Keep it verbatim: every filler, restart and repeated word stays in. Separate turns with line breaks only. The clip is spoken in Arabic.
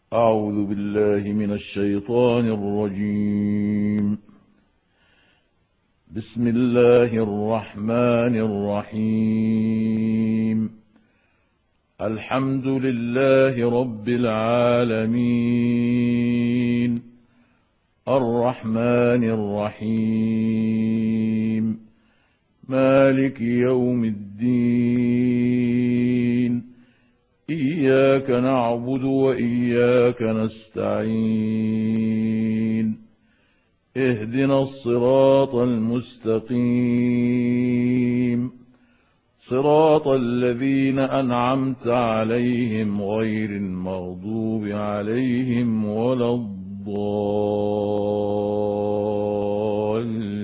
أعوذ بالله من الشيطان الرجيم. بسم الله الرحمن الرحيم. الحمد لله رب العالمين، الرحمن الرحيم، مالك يوم الدين، إياك نعبد وإياك نستعين، اهدنا الصراط المستقيم، صراط الذين أنعمت عليهم غير المغضوب عليهم ولا الضالين.